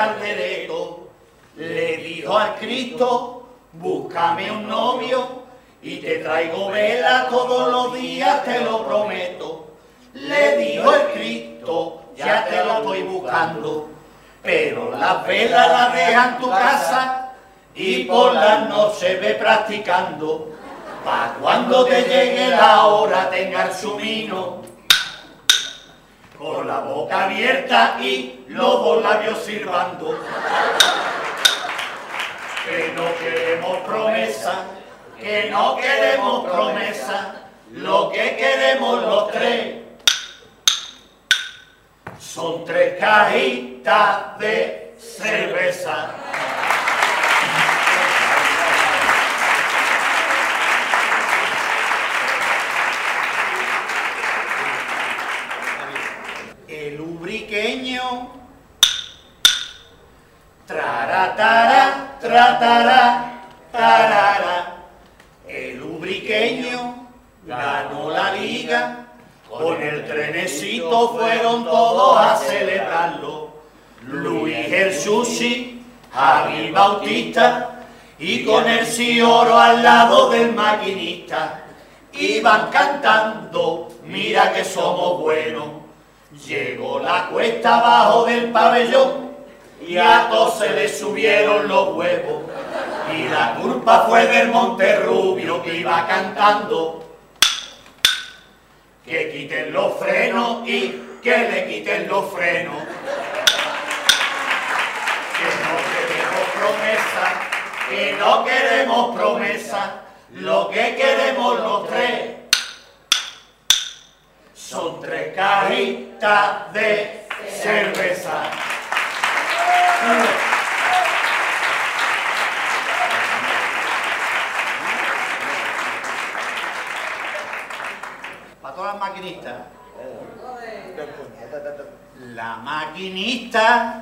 calderero le dijo al Cristo, búscame un novio y te traigo vela todos los días, te lo prometo. Le dijo el Cristo, ya te lo estoy buscando, pero las velas las deja en tu casa y por las noches ve practicando. Pa' cuando te llegue la hora tenga el sumino con la boca abierta y los dos labios silbando. Que no queremos promesa, que no queremos promesa, lo que queremos los tres son 3 cajitas de cerveza. El ubriqueño traratara, tratara, tarara. El ubriqueño ganó la liga, con el trenecito fueron todos a celebrarlo. Luis el Sushi, Javi Bautista y con el Cioro al lado del maquinista. Iban cantando, mira que somos buenos. Llegó la cuesta abajo del pabellón y a todos se le subieron los huevos. Y la culpa fue del Monterrubio que iba cantando. Que quiten los frenos y que le quiten los frenos. Que no queremos promesa, que no queremos promesa, lo que queremos los tres son 3 cajitas de cerveza. Para todas las maquinistas. La maquinista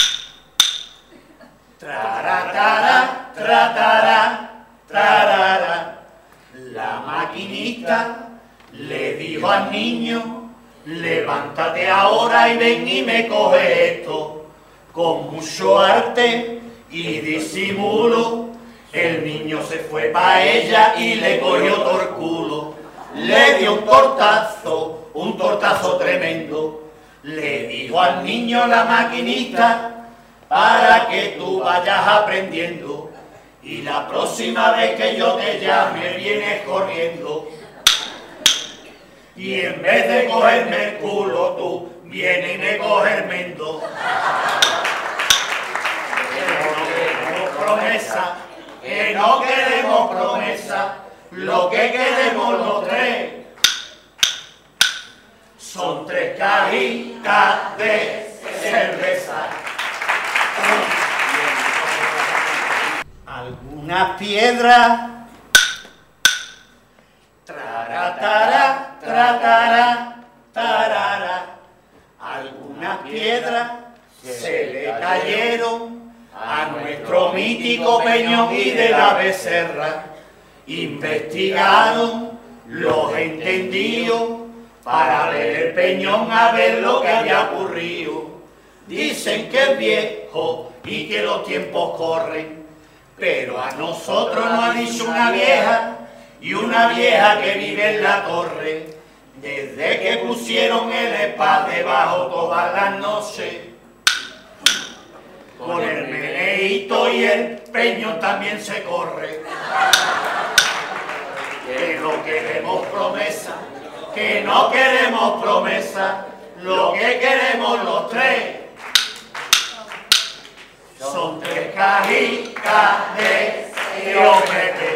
traratara, tratara, tarara. La maquinista le dijo al niño, levántate ahora y ven y me coge esto. Con mucho arte y disimulo, el niño se fue pa' ella y le cogió todo el culo. Le dio un tortazo tremendo. Le dijo al niño la maquinista, para que tú vayas aprendiendo. Y la próxima vez que yo te llame vienes corriendo. Y en vez de cogerme el culo tú vienes y me coges el mendo. Promesa, que no queremos promesa, lo que queremos los tres son 3 cajitas de cerveza. Algunas piedras traratara, tratara, tarara. Algunas piedras se le cayeron a nuestro mítico Peñón y de la Becerra. Investigaron los entendidos para ver el Peñón a ver lo que había ocurrido. Dicen que es viejo y que los tiempos corren, pero a nosotros nos ha dicho una vieja, y una vieja que vive en la torre, desde que pusieron el spa debajo todas las noches. Con el meneíto y el Peñón también se corre. Que no queremos promesa, que no queremos promesa, lo que queremos los tres son 3 cajitas de cerveza.